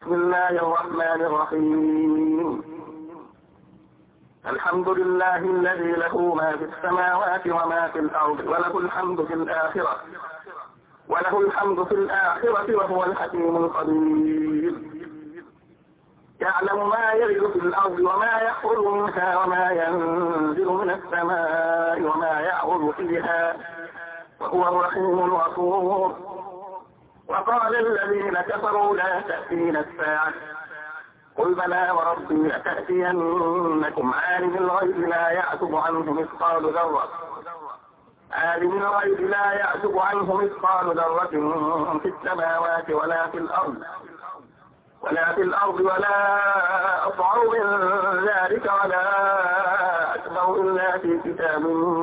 بسم الله الرحمن الرحيم. الحمد لله الذي له ما في السماوات وما في الأرض وله الحمد في الآخرة وهو الحكيم الخبير. يعلم ما يلج في الأرض وما يخرج منها وما ينزل من السماء وما يعرض فيها وهو الرحيم الغفور. وقال الذين كفروا لا تأتينا الساعة قل بلى وربي لتأتينكم عالم الغيب لا يعزب عنه مثقال ذرة في السماوات ولا في الأرض ولا أصغر من ذلك ولا أكبر إلا في كتاب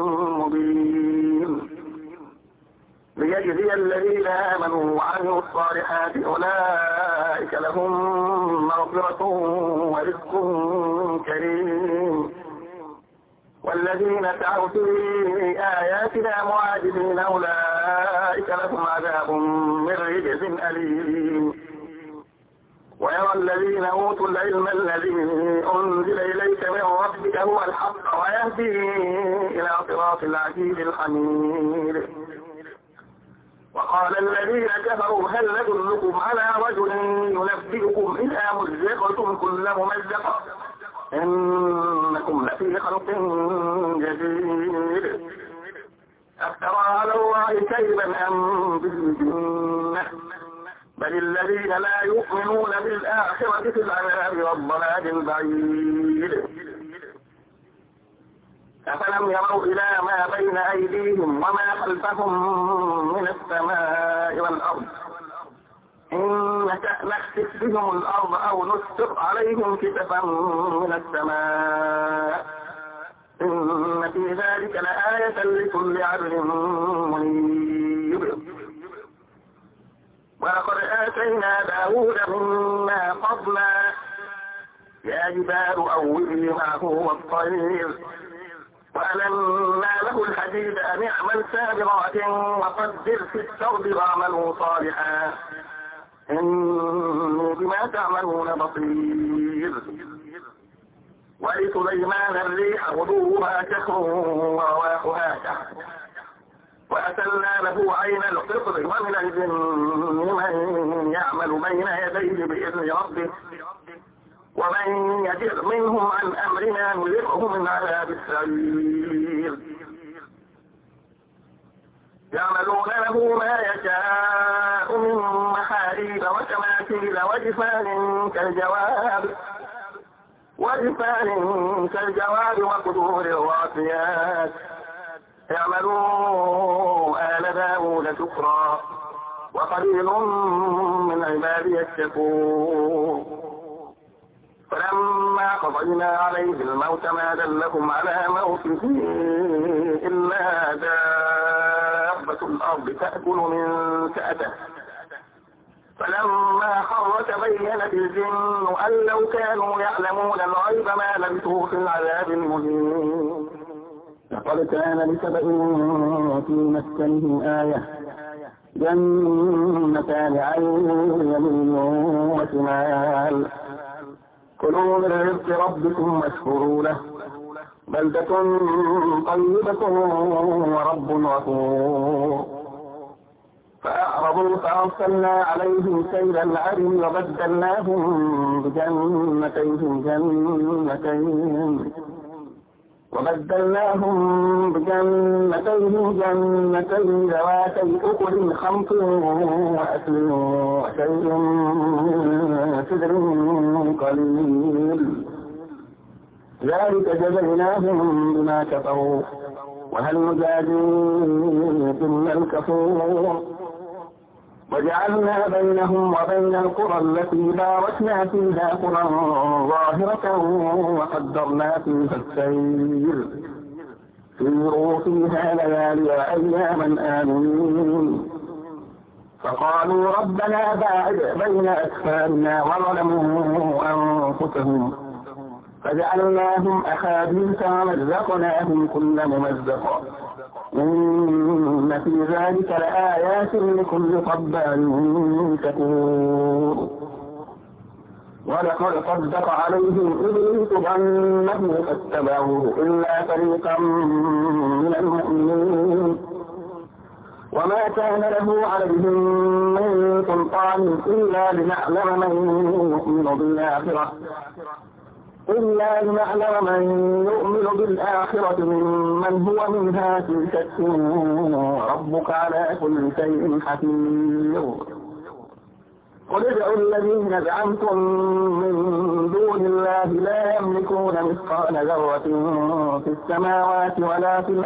مبين ليجزي الذين آمنوا وعملوا الصالحات أولئك لهم مغفرة ورزق كريم. والذين سعوا في آياتنا معاجزين أولئك لهم عذاب من رجز أليم. ويرى الذين أوتوا العلم الذي أنزل إليك من ربك هو الحق ويهدي إلى صراط العزيز الحميد. وقال الذين كفروا هل ندلكم على رجل ينبئكم إذا مزقتم كل ممزق إنكم لفي خلق جديد أفترى على الله كذبا أم به جنة بل الذين لا يؤمنون بالآخرة في العذاب والضلال البعيد. أفلم يروا إلى ما بين أيديهم وما خلفهم من السماء والأرض إن نشأ نخسف بهم الأرض أو نسقط عليهم كسفا من السماء إن في ذلك لآية لكل عبد منيب. ولقد آتينا داود منا فضلا يا جبال أوبي معه والطير وألنا له الحديد أن اعمل سابغات وقدر في السرد واعملوا صالحا إني بما تعملون بصير. ولسليمان الريح غدوها شهر ورواحها شهر وأسلنا له عين القطر ومن الجن من يعمل بين يديه بإذن ربه ومن يزغ منهم عن أمرنا نذقه من عذاب السعير. يعملون له ما يشاء من محاريب وتماثيل وجفان كالجواب وقدور الراسيات اعملوا آل داود شكرا وقليل من عبادي الشكور. فلما قضينا عليه الموت ما دلكم على موته إلا دابة الأرض تأكل من سأته فلما خر تبينت الجن أن لو كانوا يعلمون الغيب ما لبثوا في العذاب المهين. لقد كان لسبأ في مسكنهم آية جنتان عن يمين وشمال كلوا من رزق ربكم واشكروا له بلدة طيبة ورب غفور. فأعرضوا فأرسلنا عليهم سيل العرم وبدلناهم جنتين ذواتي أكل خمط وأكل وشيء من سدر قليل ذلك جزيناهم بما كفروا وهل نجازي إلا الكفور. وجعلنا بينهم وبين القرى التي باركنا فيها قرى ظاهرة وقدرنا فيها السير سيروا فيها ليالي وأياما آمنين. فقالوا ربنا باعد بين أسفارنا وظلموا أنفسهم فجعلناهم أحاديث ومزقناهم كل ممزق إن في ذلك لآيات لكل صبار شكور. ولقد صدق عليهم إبليس ظنه فاتبعوه إلا فريقا من المؤمنين وما كان له عليهم من سلطان إلا لنعلم من يؤمن بالآخرة ممن هو منها في شك وربك على كل شيء حفيظ. قل ادعوا الذين زعمتم من دون الله لا يملكون مثقال ذرة في السماوات ولا في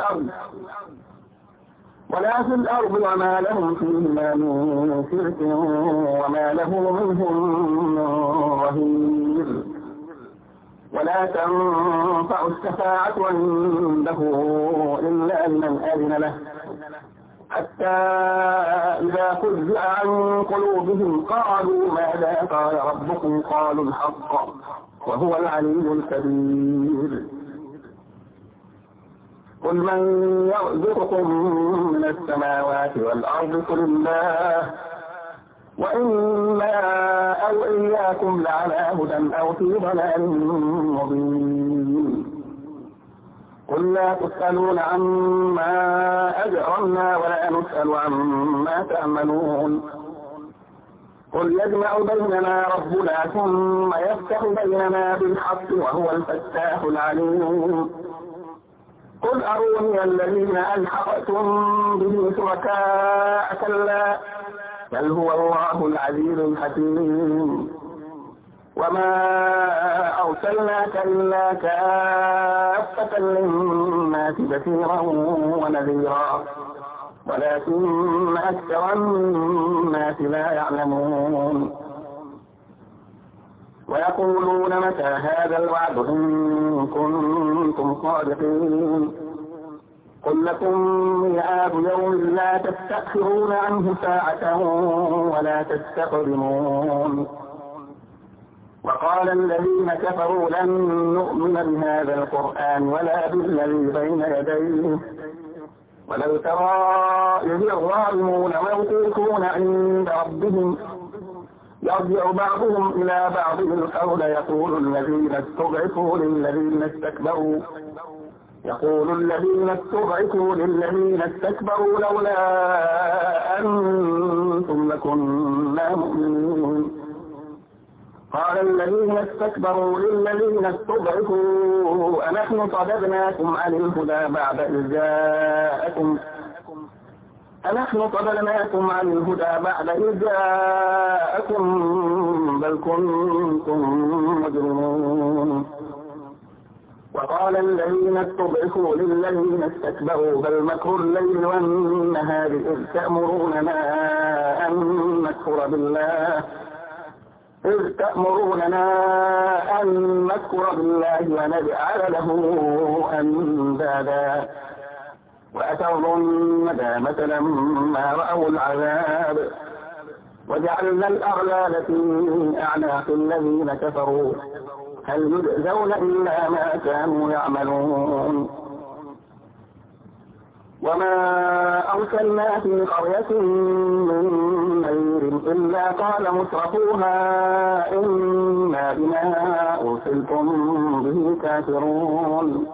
الأرض وما لهم فيهما من شرك وما له منهم من ظهير. ولا تنفع الشفاعة عنده إلا لمن أذن له حتى إذا فزع عن قلوبهم قالوا ماذا قال ربكم قالوا الحق وهو العلي الكبير. قل من يرزقكم من السماوات والأرض قل الله وإنا أو إياكم لعلى هدى أو في ضلال مبين. قل لا تسألون عما أجرمنا ولا نسأل عما تعملون. قل يجمع بيننا ربنا ثم يفتح بيننا بالحق وهو الفتاح العليم. قل أروني الذين ألحقتم به شركاء كلا بل هو الله العزيز الحكيم. وما أرسلناك إلا كافة للناس بشيرا ونذيرا ولكن أكثر الناس لا يعلمون. ويقولون متى هذا الوعد إن كنتم صادقين. قل لكم ميعاد يوم لا تستأخرون عنه ساعة ولا تستقدمون. وقال الذين كفروا لن نؤمن بهذا القرآن ولا بالذي بين يديه ولو ترى إذ الظالمون موقوفون عند ربهم يرجع بعضهم إلى بعض القول يقول الذين استضعفوا للذين استكبروا لولا أنتم لكنا مؤمنين. قال الذين استكبروا للذين استضعفوا أنحن صددناكم عن الهدى بعد إذ جاءكم بل كنتم مجرمين. وقال الذين استضعفوا للذين استكبروا بل مكر الليل والنهار إذ تأمروننا أن نكفر بالله ونجعل له أندادا وأسروا الندامة لما رأوا العذاب وجعلنا الأغلال في أعناق الذين كفروا هل يجزون إلا ما كانوا يعملون. وما أرسلنا في قرية من نذير إلا قال مترفوها إنا بما أرسلتم به كافرون.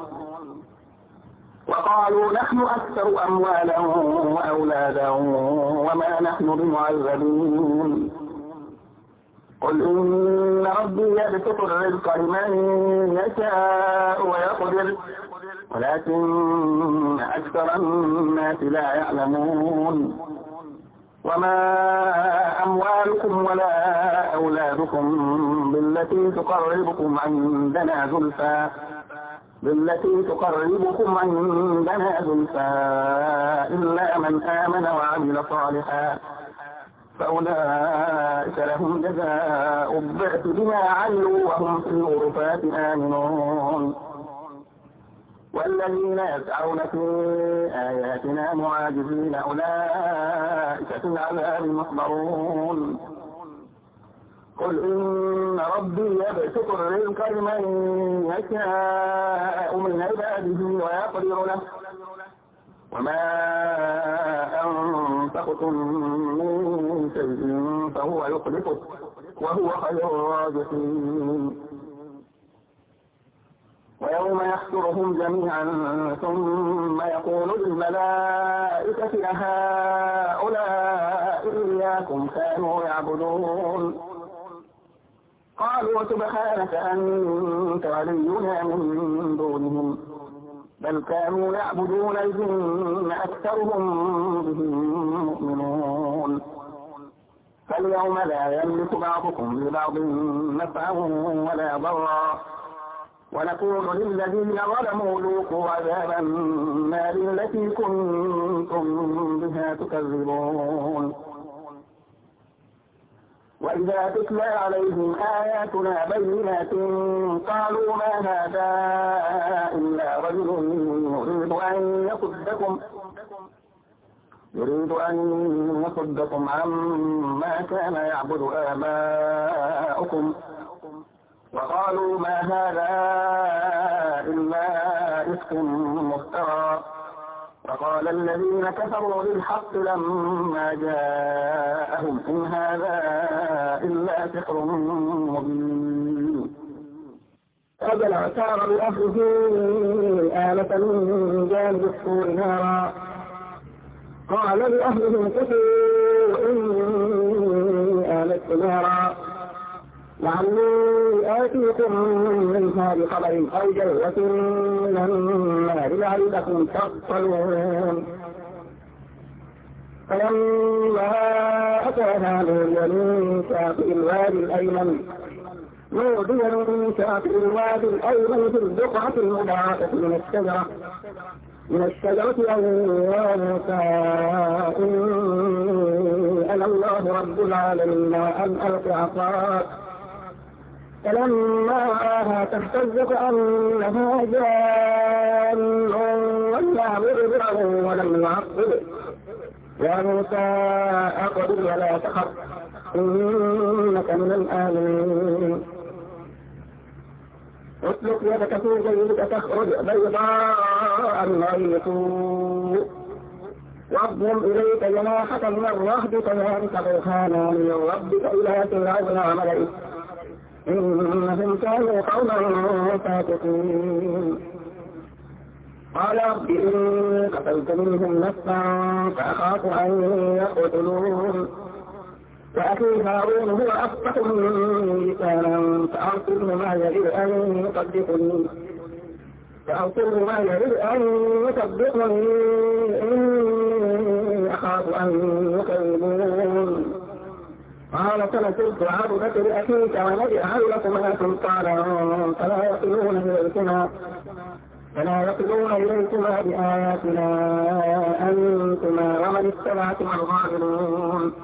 وقالوا نحن أكثر أموالا وأولادا وما نحن بمعذبين. قل إن ربي يبسط الرزق لمن يشاء ويقدر ولكن أكثر الناس لا يعلمون. وما أموالكم ولا أولادكم بالتي تقربكم عندنا زلفى إلا من آمن وعمل صالحا فأولئك لهم جزاء الضعف بما عملوا وهم في الغرفات آمنون. والذين يسعون في آياتنا معاجزين أولئك في العذاب محضرون. قل إن ربي يبسط الرزق لمن يشاء من عباده ويقدر له وما أنفقتم من شيء فهو يخلفه وهو خير الرازقين. ويوم يحشرهم جميعا ثم يقول للملائكة أهؤلاء إياكم كانوا يعبدون قالوا سبحانك أنت ولينا من دونهم بل كانوا يعبدون الجن أكثرهم بهم مؤمنون فاليوم لا يملك بعضكم لبعض نفعا ولا ضرا ونقول للذين ظلموا ذوقوا عذاب النار التي كنتم بها تكذبون وإذا تتلى عليهم آياتنا بينات قالوا ما هذا إلا رجل يريد أن يصدكم عما كان يعبد آباؤكم وقالوا ما هذا إلا إفك مفترى وقال الذين كفروا للحق لما جاءهم إن هذا إلا سحر مبين فجل اعتار بأهله آلة من جانب السور نارا قال لأهلهم كفوا إني آلت نارا لعلي آتيكم منها بخبر أو جلوة من النار لعلكم تصطلون فلما أتاها نودي من شاطئ الوادي الأيمن في البقعة المباركة من الشجرة أن يا موسى إني أنا الله رب العالمين أن ألق عصاك فلما رآها تهتز كأنها جان ولا مدبرا ولم يعقب يا موسى أقبل ولا تخف إنك من الآمنين اسلك يدك في جيبك تخرج بيضاء من غير سوء واضم إليك جناحك من الرهب كذلك برهانا من ربك إلى فرعون وملئه إنهم كانوا قوما فاسقين قال رب إني قتلت منهم نفسا فأخاف أن يقتلون وأخي هارون هو أفصح مني لسانا فأرسله معي يريد أن يصدقني إني أخاف أن يكذبون قال سنسلك عبدك لأخيك ونجعل لكما سلطانا فلا يقلون إليكما بآياتنا أنتما ومن اتبعكما الغافلون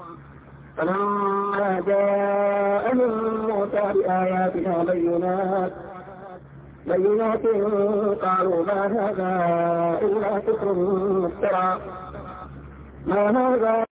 فلما جاءهم موسى بآياتنا بينات قالوا ما هذا إلا سحر مفترى ما هذا